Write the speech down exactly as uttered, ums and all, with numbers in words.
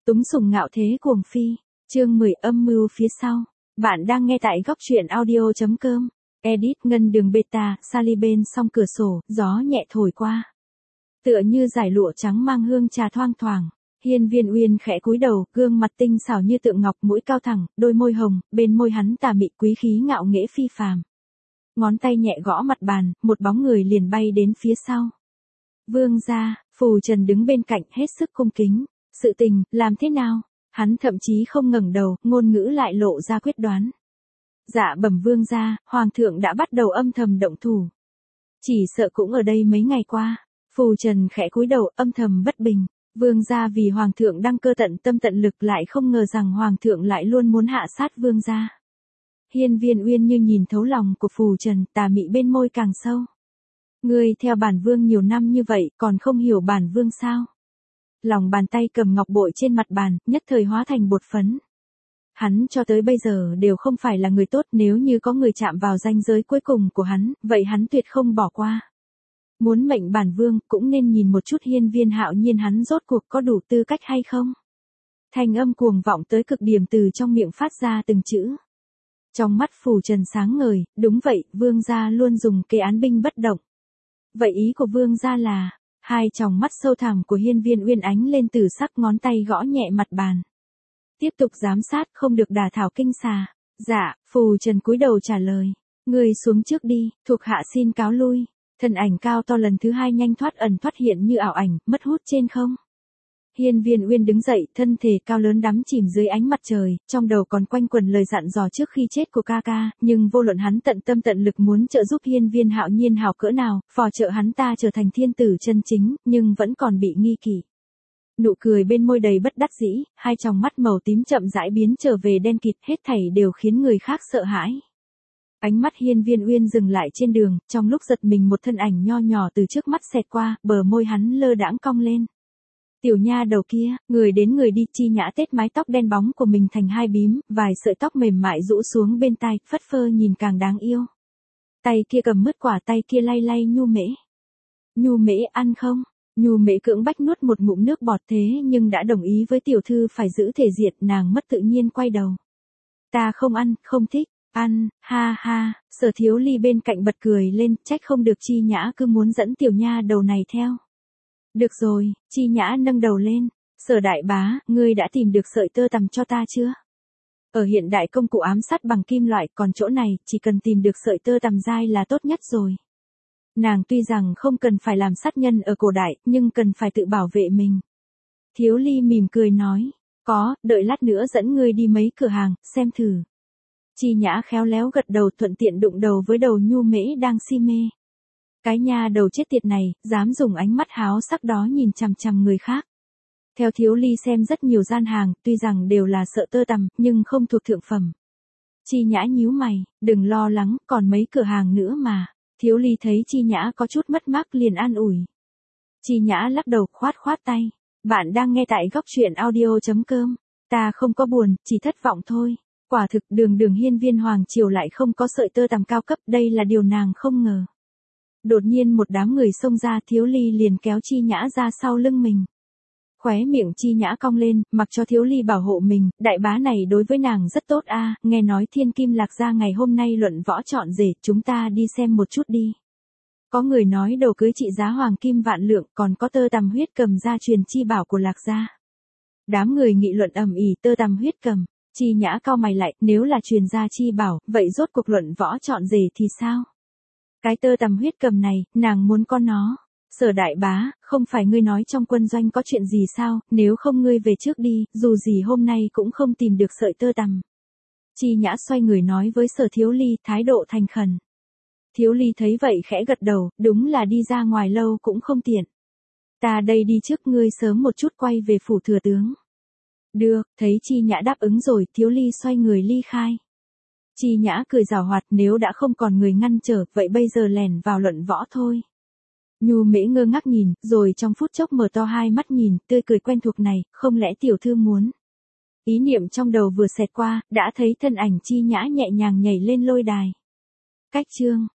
Túng sủng ngạo thế cuồng phi, chương mười âm mưu phía sau. Bạn đang nghe tại góc truyện audio chấm com. Edit ngân đường beta, Sally bên song cửa sổ, gió nhẹ thổi qua. Tựa như dải lụa trắng mang hương trà thoang thoảng. Hiên Viên Uyên khẽ cúi đầu, gương mặt tinh xảo như tượng ngọc, mũi cao thẳng, đôi môi hồng, bên môi hắn tà mị quý khí ngạo nghễ phi phàm. Ngón tay nhẹ gõ mặt bàn, một bóng người liền bay đến phía sau. Vương gia, Phù Trần đứng bên cạnh hết sức cung kính. Sự tình, làm thế nào? Hắn thậm chí không ngẩng đầu, ngôn ngữ lại lộ ra quyết đoán. Dạ bẩm vương gia, hoàng thượng đã bắt đầu âm thầm động thủ. Chỉ sợ cũng ở đây mấy ngày qua. Phù Trần khẽ cúi đầu, âm thầm bất bình. Vương gia vì hoàng thượng đăng cơ tận tâm tận lực, lại không ngờ rằng hoàng thượng lại luôn muốn hạ sát vương gia. Hiên Viên Uyên như nhìn thấu lòng của Phù Trần, tà mị bên môi càng sâu. Ngươi theo bản vương nhiều năm như vậy, còn không hiểu bản vương sao? Lòng bàn tay cầm ngọc bội trên mặt bàn, nhất thời hóa thành bột phấn. Hắn cho tới bây giờ đều không phải là người tốt, nếu như có người chạm vào ranh giới cuối cùng của hắn, vậy hắn tuyệt không bỏ qua. Muốn mệnh bản vương, cũng nên nhìn một chút Hiên Viên Hạo Nhiên hắn rốt cuộc có đủ tư cách hay không. Thanh âm cuồng vọng tới cực điểm từ trong miệng phát ra từng chữ. Trong mắt Phù Trần sáng ngời, đúng vậy, vương gia luôn dùng kế án binh bất động. Vậy ý của vương gia là... Hai tròng mắt sâu thẳm của Hiên Viên Uyên ánh lên từ sắc, ngón tay gõ nhẹ mặt bàn. Tiếp tục giám sát, không được đả thảo kinh xà. Dạ, Phù Trần cúi đầu trả lời. Người xuống trước đi, thuộc hạ xin cáo lui. Thân ảnh cao to lần thứ hai nhanh thoát ẩn thoát hiện như ảo ảnh, mất hút trên không. Hiên Viên Uyên đứng dậy, thân thể cao lớn đắm chìm dưới ánh mặt trời, trong đầu còn quanh quẩn lời dặn dò trước khi chết của ca ca, nhưng vô luận hắn tận tâm tận lực muốn trợ giúp Hiên Viên Hạo Nhiên hảo cỡ nào, phò trợ hắn ta trở thành thiên tử chân chính, nhưng vẫn còn bị nghi kỵ. Nụ cười bên môi đầy bất đắc dĩ, hai tròng mắt màu tím chậm rãi biến trở về đen kịt, hết thảy đều khiến người khác sợ hãi. Ánh mắt Hiên Viên Uyên dừng lại trên đường, trong lúc giật mình một thân ảnh nho nhỏ từ trước mắt xẹt qua, bờ môi hắn lơ đãng cong lên. Tiểu nha đầu kia, người đến người đi, Chi Nhã tết mái tóc đen bóng của mình thành hai bím, vài sợi tóc mềm mại rũ xuống bên tai, phất phơ nhìn càng đáng yêu. Tay kia cầm mứt quả, tay kia lay lay Nhu Mễ. Nhu Mễ ăn không? Nhu Mễ cưỡng bách nuốt một ngụm nước bọt, thế nhưng đã đồng ý với tiểu thư phải giữ thể diện, nàng mất tự nhiên quay đầu. Ta không ăn, không thích, ăn, ha ha, Sở Thiếu Ly bên cạnh bật cười lên, trách không được Chi Nhã cứ muốn dẫn tiểu nha đầu này theo. Được rồi, Chi Nhã nâng đầu lên. Sở đại bá, ngươi đã tìm được sợi tơ tằm cho ta chưa? Ở hiện đại công cụ ám sát bằng kim loại, còn chỗ này, chỉ cần tìm được sợi tơ tằm dai là tốt nhất rồi. Nàng tuy rằng không cần phải làm sát nhân ở cổ đại, nhưng cần phải tự bảo vệ mình. Thiếu Ly mỉm cười nói, có, đợi lát nữa dẫn ngươi đi mấy cửa hàng, xem thử. Chi Nhã khéo léo gật đầu, thuận tiện đụng đầu với đầu Nhu Mễ đang si mê. Cái nha đầu chết tiệt này, dám dùng ánh mắt háo sắc đó nhìn chằm chằm người khác. Theo Thiếu Ly xem rất nhiều gian hàng, tuy rằng đều là sợi tơ tằm, nhưng không thuộc thượng phẩm. Chi Nhã nhíu mày, đừng lo lắng, còn mấy cửa hàng nữa mà. Thiếu Ly thấy Chi Nhã có chút mất mát liền an ủi. Chi Nhã lắc đầu khoát khoát tay. Bạn đang nghe tại góc truyện audio chấm com. Ta không có buồn, chỉ thất vọng thôi. Quả thực đường đường hiên viên hoàng triều lại không có sợi tơ tằm cao cấp, đây là điều nàng không ngờ. Đột nhiên một đám người xông ra, Thiếu Ly liền kéo Chi Nhã ra sau lưng mình. Khóe miệng Chi Nhã cong lên, mặc cho Thiếu Ly bảo hộ mình, đại bá này đối với nàng rất tốt a. Nghe nói Thiên Kim Lạc Gia ngày hôm nay luận võ chọn rể, chúng ta đi xem một chút đi. Có người nói đồ cưới trị giá hoàng kim vạn lượng, còn có tơ tằm huyết cầm gia truyền chi bảo của Lạc Gia. Đám người nghị luận ầm ĩ tơ tằm huyết cầm. Chi Nhã cau mày lại, nếu là truyền gia chi bảo, vậy rốt cuộc luận võ chọn rể thì sao? Cái tơ tằm huyết cầm này, nàng muốn con nó. Sở đại bá, không phải ngươi nói trong quân doanh có chuyện gì sao, nếu không ngươi về trước đi, dù gì hôm nay cũng không tìm được sợi tơ tằm. Chi Nhã xoay người nói với Sở Thiếu Ly, thái độ thành khẩn. Thiếu Ly thấy vậy khẽ gật đầu, đúng là đi ra ngoài lâu cũng không tiện. Ta đây đi trước, ngươi sớm một chút quay về phủ thừa tướng. Được, thấy Chi Nhã đáp ứng rồi, Thiếu Ly xoay người ly khai. Chi Nhã cười giảo hoạt, nếu đã không còn người ngăn trở, vậy bây giờ lèn vào luận võ thôi. Nhu Mễ ngơ ngác nhìn, rồi trong phút chốc mở to hai mắt nhìn, tươi cười quen thuộc này, không lẽ tiểu thư muốn. Ý niệm trong đầu vừa xẹt qua, đã thấy thân ảnh Chi Nhã nhẹ nhàng nhảy lên lôi đài. Cách chương.